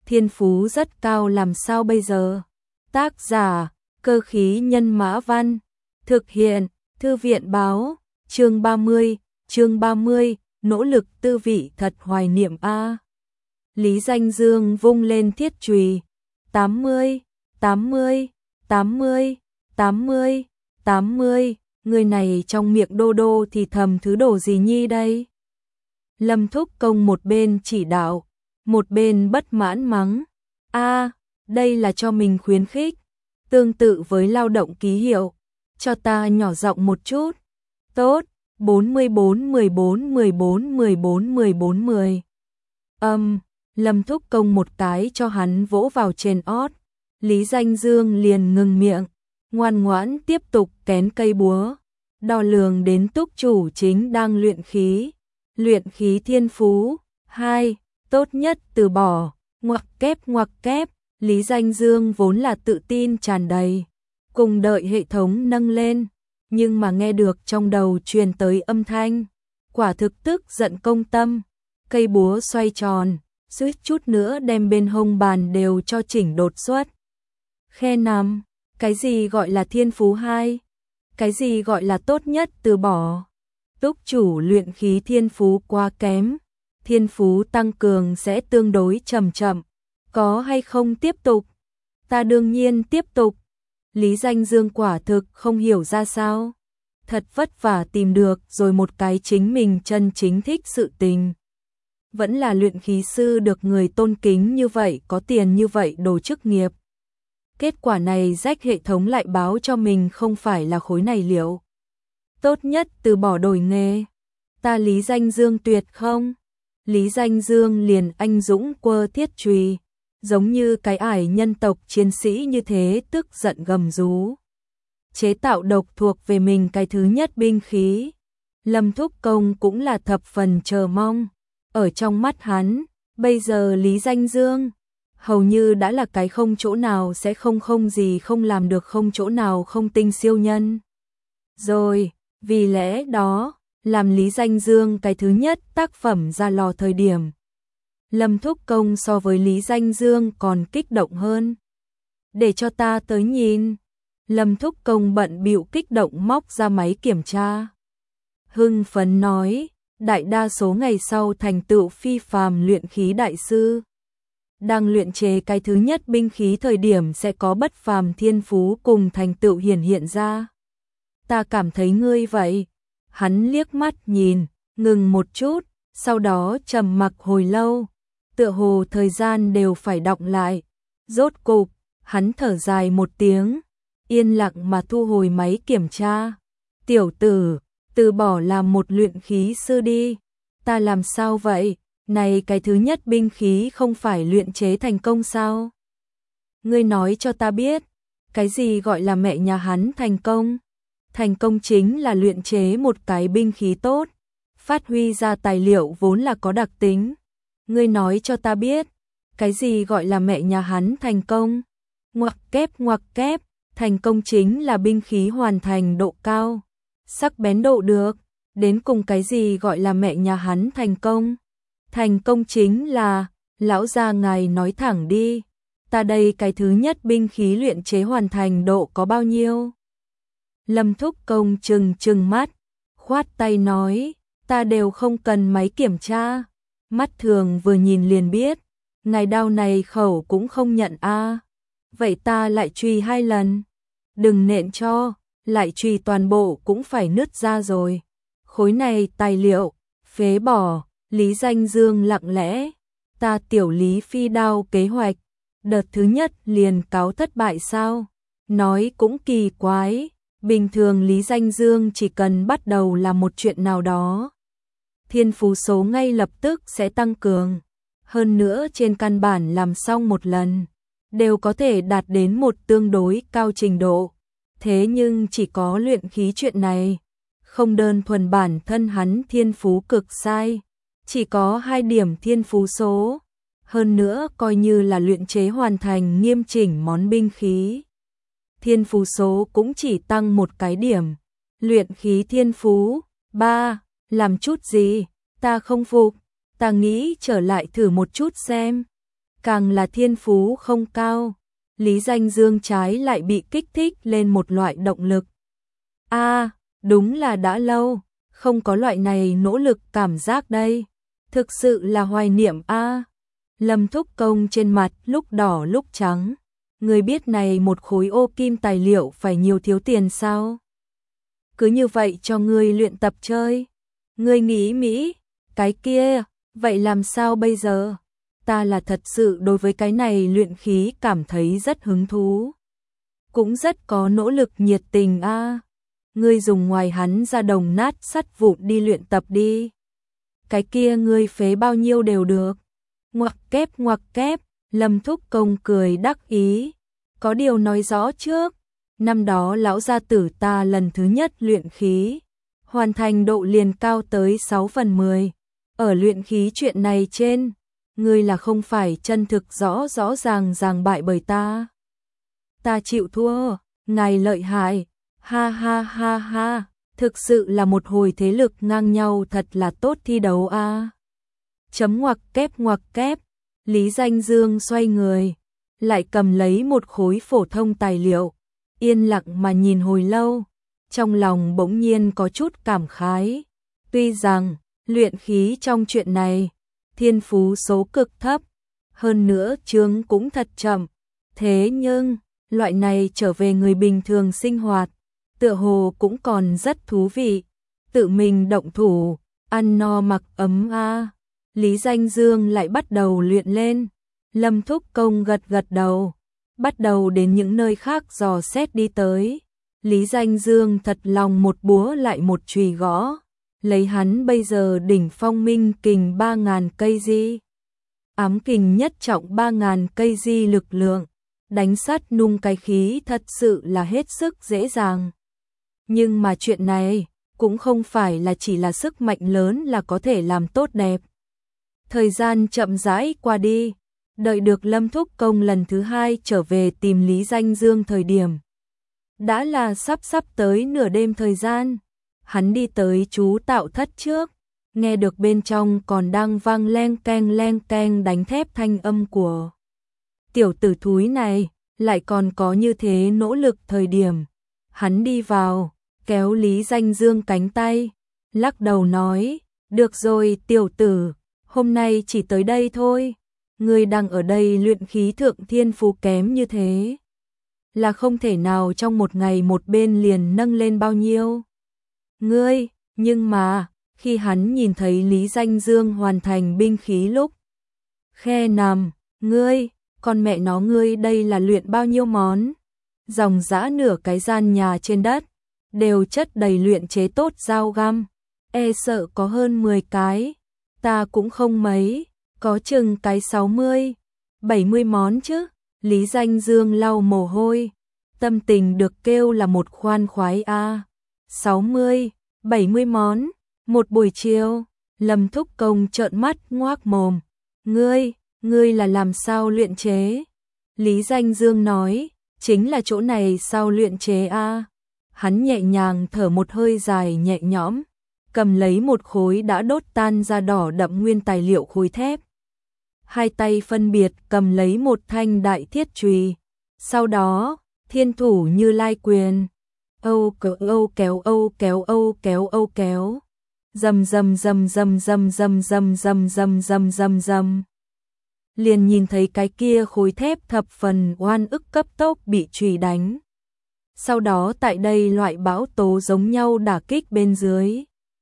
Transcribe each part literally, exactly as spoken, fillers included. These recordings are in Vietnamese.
thiên phú rất cao làm sao bây giờ? Tác giả, Cơ khí nhân mã văn, thực hiện, Thư viện báo, chương ba mươi, chương ba mươi, nỗ lực tư vị thật hoài niệm a. Lý Danh Dương vung lên thiết chùy, tám mươi, tám mươi, tám mươi, tám mươi, tám mươi, người này trong miệng đô đô thì thầm thứ đồ gì nhi đây? Lâm Thúc Công một bên chỉ đạo, một bên bất mãn mắng, a, đây là cho mình khuyến khích, tương tự với lao động ký hiệu, cho ta nhỏ giọng một chút. Tốt, bốn mươi bốn, mười bốn, mười bốn, mười bốn, mười bốn, mười. Âm, Lâm Thúc Công một cái cho hắn vỗ vào trên ót, Lý Danh Dương liền ngừng miệng, ngoan ngoãn tiếp tục kén cây búa, đo lường đến túc chủ chính đang luyện khí, luyện khí thiên phú, hai, tốt nhất từ bỏ, ngoặc kép ngoặc kép, Lý Danh Dương vốn là tự tin tràn đầy, cùng đợi hệ thống nâng lên, nhưng mà nghe được trong đầu truyền tới âm thanh, quả thực tức giận công tâm, cây búa xoay tròn, suýt chút nữa đem bên hông bàn đều cho chỉnh đột xuất. Khe nằm, cái gì gọi là thiên phú hai? Cái gì gọi là tốt nhất từ bỏ? Túc chủ luyện khí thiên phú quá kém, thiên phú tăng cường sẽ tương đối chậm chậm, có hay không tiếp tục? Ta đương nhiên tiếp tục. Lý Danh Dương quả thực không hiểu ra sao, thật vất vả tìm được rồi một cái chính mình chân chính thích sự tình. Vẫn là luyện khí sư được người tôn kính như vậy, có tiền như vậy đồ chức nghiệp. Kết quả này rách hệ thống lại báo cho mình không phải là khối này liệu. Tốt nhất từ bỏ đổi nghề. Ta Lý Danh Dương tuyệt không? Lý Danh Dương liền anh dũng quơ thiết chùy, giống như cái ải nhân tộc chiến sĩ như thế, tức giận gầm rú. Chế tạo độc thuộc về mình cái thứ nhất binh khí. Lâm Thúc Công cũng là thập phần chờ mong. Ở trong mắt hắn, bây giờ Lý Danh Dương hầu như đã là cái không chỗ nào sẽ không không gì không làm được, không chỗ nào không tinh siêu nhân. Rồi, vì lẽ đó, làm Lý Danh Dương cái thứ nhất tác phẩm ra lò thời điểm, Lâm Thúc Công so với Lý Danh Dương còn kích động hơn. Để cho ta tới nhìn. Lâm Thúc Công bận bịu kích động móc ra máy kiểm tra. Hưng phấn nói, đại đa số ngày sau thành tựu phi phàm luyện khí đại sư. Đang luyện chế cái thứ nhất binh khí thời điểm sẽ có bất phàm thiên phú cùng thành tựu hiển hiện ra. Ta cảm thấy ngươi vậy. Hắn liếc mắt nhìn, ngừng một chút, sau đó trầm mặc hồi lâu, tựa hồ thời gian đều phải đọng lại. Rốt cục, hắn thở dài một tiếng, yên lặng mà thu hồi máy kiểm tra. Tiểu tử, từ bỏ làm một luyện khí sư đi. Ta làm sao vậy? Này cái thứ nhất binh khí không phải luyện chế thành công sao? Ngươi nói cho ta biết, cái gì gọi là mẹ nhà hắn thành công? Thành công chính là luyện chế một cái binh khí tốt, phát huy ra tài liệu vốn là có đặc tính. Ngươi nói cho ta biết, cái gì gọi là mẹ nhà hắn thành công? Ngoặc kép ngoặc kép, thành công chính là binh khí hoàn thành độ cao, sắc bén độ được, đến cùng cái gì gọi là mẹ nhà hắn thành công? Thành công chính là, lão gia ngài nói thẳng đi, ta đây cái thứ nhất binh khí luyện chế hoàn thành độ có bao nhiêu? Lâm Thúc Công trừng trừng mắt, khoát tay nói, ta đều không cần máy kiểm tra, mắt thường vừa nhìn liền biết, ngài đao này khẩu cũng không nhận a. Vậy ta lại chùy hai lần, đừng nện cho, lại chùy toàn bộ cũng phải nứt ra rồi. Khối này tài liệu, phế bỏ. Lý Danh Dương lặng lẽ, ta tiểu Lý phi đao kế hoạch, đợt thứ nhất liền cáo thất bại sao? Nói cũng kỳ quái, bình thường Lý Danh Dương chỉ cần bắt đầu làm một chuyện nào đó, thiên phú số ngay lập tức sẽ tăng cường, hơn nữa trên căn bản làm xong một lần, đều có thể đạt đến một tương đối cao trình độ. Thế nhưng chỉ có luyện khí chuyện này, không đơn thuần bản thân hắn thiên phú cực sai, chỉ có hai điểm thiên phú số, hơn nữa coi như là luyện chế hoàn thành nghiêm chỉnh món binh khí. Thiên phú số cũng chỉ tăng một cái điểm. Luyện khí thiên phú, ba, làm chút gì, ta không phục, ta nghĩ trở lại thử một chút xem. càng là thiên phú không cao. Lý Danh Dương trái lại bị kích thích lên một loại động lực. A, à, đúng là đã lâu, không có loại này nỗ lực cảm giác đây. Thực sự là hoài niệm a. À. Lâm Thúc Công trên mặt lúc đỏ lúc trắng. Người biết này một khối ô kim tài liệu phải nhiều thiếu tiền sao? Cứ như vậy cho ngươi luyện tập chơi. Ngươi nghĩ Mỹ, cái kia, vậy làm sao bây giờ? Ta là thật sự đối với cái này luyện khí cảm thấy rất hứng thú. Cũng rất có nỗ lực nhiệt tình a. À. Ngươi dùng ngoài hắn ra đồng nát sắt vụn đi luyện tập đi. Cái kia ngươi phế bao nhiêu đều được. Ngoặc kép ngoặc kép, Lâm Thúc Công cười đắc ý. Có điều nói rõ trước, năm đó lão gia tử ta lần thứ nhất luyện khí, hoàn thành độ liền cao tới sáu phần mười. Ở luyện khí chuyện này trên, ngươi là không phải chân thực rõ rõ ràng ràng bại bởi ta. Ta chịu thua, ngài lợi hại, ha ha ha ha, thực sự là một hồi thế lực ngang nhau thật là tốt thi đấu a. À. Chấm ngoặc kép ngoặc kép, Lý Danh Dương xoay người, lại cầm lấy một khối phổ thông tài liệu, yên lặng mà nhìn hồi lâu, trong lòng bỗng nhiên có chút cảm khái. Tuy rằng, luyện khí trong chuyện này, thiên phú số cực thấp, hơn nữa chướng cũng thật chậm, thế nhưng, loại này trở về người bình thường sinh hoạt, tựa hồ cũng còn rất thú vị, tự mình động thủ, ăn no mặc ấm a. À. Lý Danh Dương lại bắt đầu luyện lên, Lâm Thúc Công gật gật đầu, bắt đầu đến những nơi khác dò xét đi tới. Lý Danh Dương thật lòng một búa lại một chùy gõ, lấy hắn bây giờ đỉnh phong minh kình ba ngàn cây di, ám kình nhất trọng ba ngàn cây di lực lượng, đánh sắt nung cái khí thật sự là hết sức dễ dàng. Nhưng mà chuyện này cũng không phải là chỉ là sức mạnh lớn là có thể làm tốt đẹp. Thời gian chậm rãi qua đi, đợi được Lâm Thúc Công lần thứ hai trở về tìm Lý Danh Dương thời điểm. Đã là sắp sắp tới nửa đêm thời gian, hắn đi tới chú tạo thất trước, nghe được bên trong còn đang vang leng keng leng keng đánh thép thanh âm của tiểu tử thúi này, lại còn có như thế nỗ lực thời điểm. Hắn đi vào, kéo Lý Danh Dương cánh tay, lắc đầu nói, được rồi tiểu tử, hôm nay chỉ tới đây thôi, ngươi đang ở đây luyện khí thượng thiên phú kém như thế, là không thể nào trong một ngày một bên liền nâng lên bao nhiêu. Ngươi, nhưng mà, khi hắn nhìn thấy Lý Danh Dương hoàn thành binh khí lúc, khe nằm, ngươi, con mẹ nó ngươi đây là luyện bao nhiêu món, dòng dã nửa cái gian nhà trên đất, đều chất đầy luyện chế tốt dao găm, e sợ có hơn mười cái, ta cũng không mấy, có chừng cái sáu mươi, bảy mươi món chứ. Lý Danh Dương lau mồ hôi, tâm tình được kêu là một khoan khoái a. À. sáu mươi, bảy mươi món, một buổi chiều, Lâm Thúc Công trợn mắt ngoác mồm, ngươi, ngươi là làm sao luyện chế? Lý Danh Dương nói, chính là chỗ này sao luyện chế a. À. Hắn nhẹ nhàng thở một hơi dài nhẹ nhõm, cầm lấy một khối đã đốt tan ra đỏ đậm nguyên tài liệu khối thép. Hai tay phân biệt cầm lấy một thanh đại thiết chùy, sau đó, thiên thủ Như Lai quyền, âu kéo âu kéo âu kéo âu kéo âu kéo, dầm dầm dầm dầm dầm dầm dầm dầm dầm dầm dầm dầm. Liền nhìn thấy cái kia khối thép thập phần oan ức cấp tốc bị chùy đánh. Sau đó tại đây loại bão tố giống nhau đả kích bên dưới,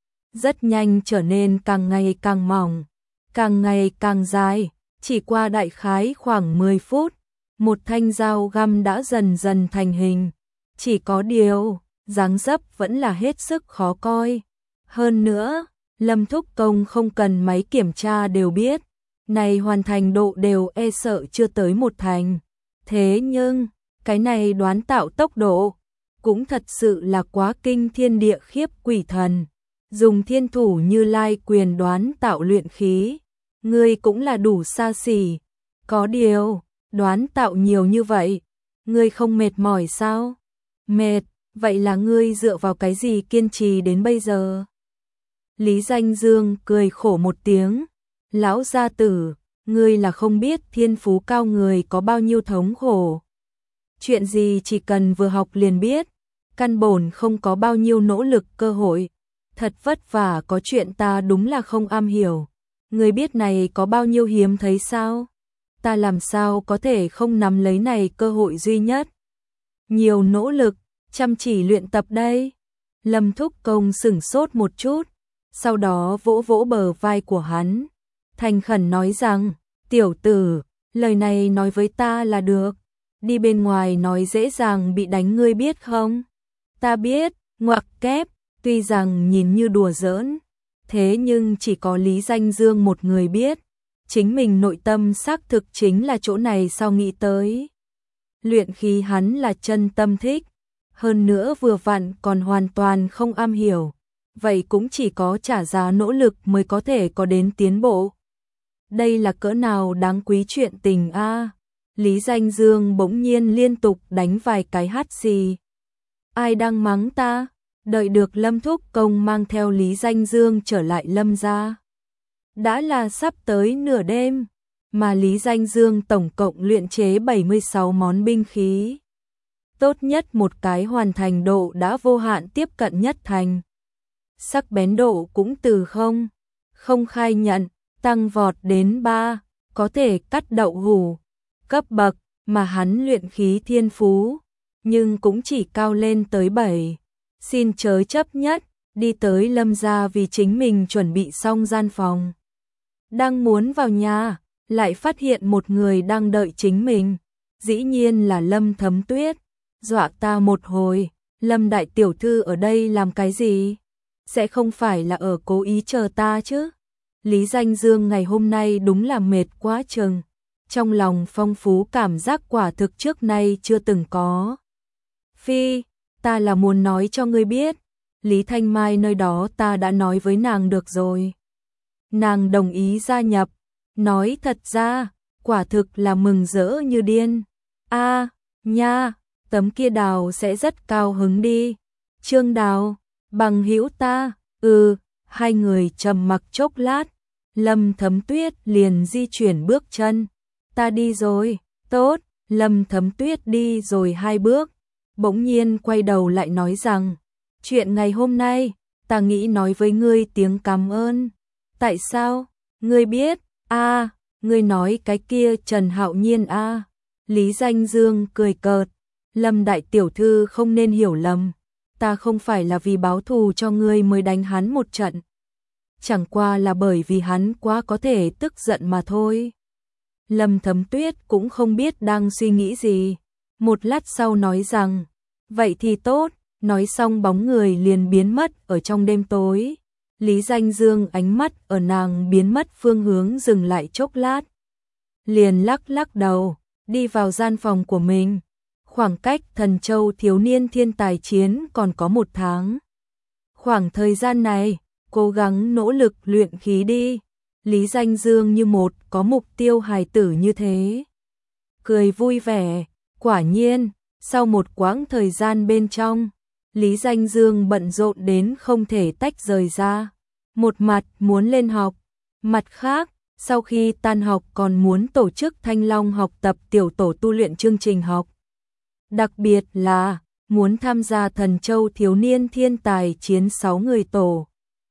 rất nhanh trở nên càng ngày càng mỏng, càng ngày càng dài, chỉ qua đại khái khoảng mười phút, một thanh dao găm đã dần dần thành hình, chỉ có điều, dáng dấp vẫn là hết sức khó coi. Hơn nữa, Lâm Thúc Công không cần máy kiểm tra đều biết, này hoàn thành độ đều e sợ chưa tới một thành. Thế nhưng, cái này đoán tạo tốc độ, cũng thật sự là quá kinh thiên địa khiếp quỷ thần. Dùng thiên thủ Như Lai quyền đoán tạo luyện khí, ngươi cũng là đủ xa xỉ. Có điều, đoán tạo nhiều như vậy, ngươi không mệt mỏi sao? Mệt, vậy là ngươi dựa vào cái gì kiên trì đến bây giờ? Lý Danh Dương cười khổ một tiếng, lão gia tử, ngươi là không biết thiên phú cao người có bao nhiêu thống khổ. Chuyện gì chỉ cần vừa học liền biết, căn bổn không có bao nhiêu nỗ lực cơ hội, thật vất vả có chuyện ta đúng là không am hiểu. Ngươi biết này có bao nhiêu hiếm thấy sao? Ta làm sao có thể không nắm lấy này cơ hội duy nhất? Nhiều nỗ lực, chăm chỉ luyện tập đây. Lâm Thúc Công sửng sốt một chút, sau đó vỗ vỗ bờ vai của hắn, thành khẩn nói rằng, tiểu tử, lời này nói với ta là được, đi bên ngoài nói dễ dàng bị đánh ngươi biết không? Ta biết, ngoặc kép, tuy rằng nhìn như đùa giỡn, thế nhưng chỉ có Lý Danh Dương một người biết, chính mình nội tâm xác thực chính là chỗ này sao nghĩ tới. Luyện khí hắn là chân tâm thích, hơn nữa vừa vặn còn hoàn toàn không am hiểu, vậy cũng chỉ có trả giá nỗ lực mới có thể có đến tiến bộ. Đây là cỡ nào đáng quý chuyện tình a. À? Lý Danh Dương bỗng nhiên liên tục đánh vài cái hắt xì. Ai đang mắng ta? Đợi được Lâm Thúc Công mang theo Lý Danh Dương trở lại Lâm gia. Đã là sắp tới nửa đêm, mà Lý Danh Dương tổng cộng luyện chế bảy mươi sáu món binh khí. Tốt nhất một cái hoàn thành độ đã vô hạn tiếp cận nhất thành. Sắc bén độ cũng từ không, không khai nhận, tăng vọt đến ba, có thể cắt đậu hủ, cấp bậc mà hắn luyện khí thiên phú, nhưng cũng chỉ cao lên tới bảy. Xin chớ chấp nhất, đi tới Lâm gia vì chính mình chuẩn bị xong gian phòng. Đang muốn vào nhà, lại phát hiện một người đang đợi chính mình, dĩ nhiên là Lâm Thấm Tuyết. Dọa ta một hồi, Lâm đại tiểu thư ở đây làm cái gì? Sẽ không phải là ở cố ý chờ ta chứ? Lý Danh Dương ngày hôm nay đúng là mệt quá chừng, trong lòng phong phú cảm giác quả thực trước nay chưa từng có. Phi, ta là muốn nói cho ngươi biết, Lý Thanh Mai nơi đó ta đã nói với nàng được rồi. Nàng đồng ý gia nhập, nói thật ra, quả thực là mừng rỡ như điên. A, à, nha, tấm kia Đào sẽ rất cao hứng đi. Trương Đào, bằng hữu ta, ừ, hai người trầm mặc chốc lát, Lâm Thấm Tuyết liền di chuyển bước chân. Ta đi rồi, tốt, Lâm Thấm Tuyết đi rồi hai bước, bỗng nhiên quay đầu lại nói rằng, chuyện ngày hôm nay, ta nghĩ nói với ngươi tiếng cảm ơn. Tại sao? Ngươi biết? A, à, ngươi nói cái kia Trần Hạo Nhiên a. À. Lý Danh Dương cười cợt, Lâm đại tiểu thư không nên hiểu lầm, ta không phải là vì báo thù cho ngươi mới đánh hắn một trận. Chẳng qua là bởi vì hắn quá có thể tức giận mà thôi. Lâm Thấm Tuyết cũng không biết đang suy nghĩ gì, một lát sau nói rằng, vậy thì tốt, nói xong bóng người liền biến mất ở trong đêm tối. Lý Danh Dương ánh mắt ở nàng biến mất phương hướng dừng lại chốc lát, liền lắc lắc đầu, đi vào gian phòng của mình. Khoảng cách Thần Châu thiếu niên thiên tài chiến còn có một tháng. Khoảng thời gian này, cố gắng nỗ lực luyện khí đi. Lý Danh Dương như một có mục tiêu hài tử như thế. Cười vui vẻ, quả nhiên, sau một quãng thời gian bên trong, Lý Danh Dương bận rộn đến không thể tách rời ra. Một mặt muốn lên học, mặt khác, sau khi tan học còn muốn tổ chức Thanh Long học tập tiểu tổ tu luyện chương trình học. Đặc biệt là, muốn tham gia Thần Châu thiếu niên thiên tài chiến sáu người tổ.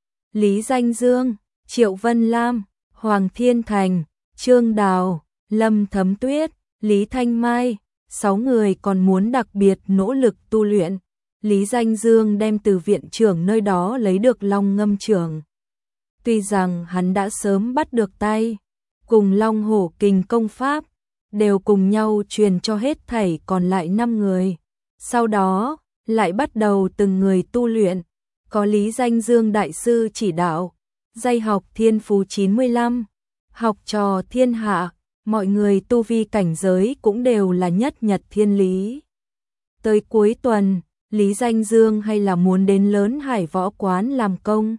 Lý Danh Dương, Triệu Vân Lam, Hoàng Thiên Thành, Trương Đào, Lâm Thấm Tuyết, Lý Thanh Mai, sáu người còn muốn đặc biệt nỗ lực tu luyện. Lý Danh Dương đem từ viện trưởng nơi đó lấy được Long Ngâm trưởng. Tuy rằng hắn đã sớm bắt được tay, cùng Long Hổ Kình công pháp, đều cùng nhau truyền cho hết thảy còn lại năm người. Sau đó, lại bắt đầu từng người tu luyện, có Lý Danh Dương đại sư chỉ đạo, dạy học thiên phú chín mươi lăm, học trò thiên hạ, mọi người tu vi cảnh giới cũng đều là nhất nhật thiên lý. Tới cuối tuần, Lý Danh Dương hay là muốn đến Lớn Hải võ quán làm công.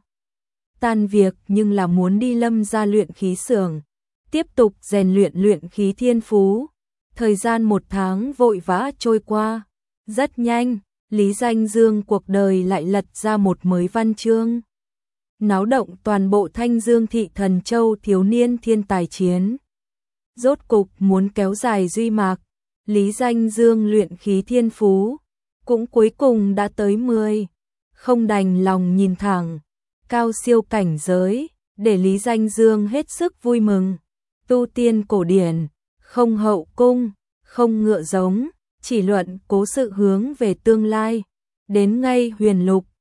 Tan việc nhưng là muốn đi Lâm gia luyện khí xưởng, tiếp tục rèn luyện luyện khí thiên phú. Thời gian một tháng vội vã trôi qua, rất nhanh, Lý Danh Dương cuộc đời lại lật ra một mới văn chương. Náo động toàn bộ Thanh Dương thị Thần Châu thiếu niên thiên tài chiến. rốt cục muốn kéo dài duy mạc, Lý Danh Dương luyện khí thiên phú, cũng cuối cùng đã tới mười, không đành lòng nhìn thẳng, cao siêu cảnh giới, để Lý Danh Dương hết sức vui mừng. Tu tiên cổ điển, không hậu cung, không ngựa giống, chỉ luận cố sự hướng về tương lai, đến ngay huyền lục,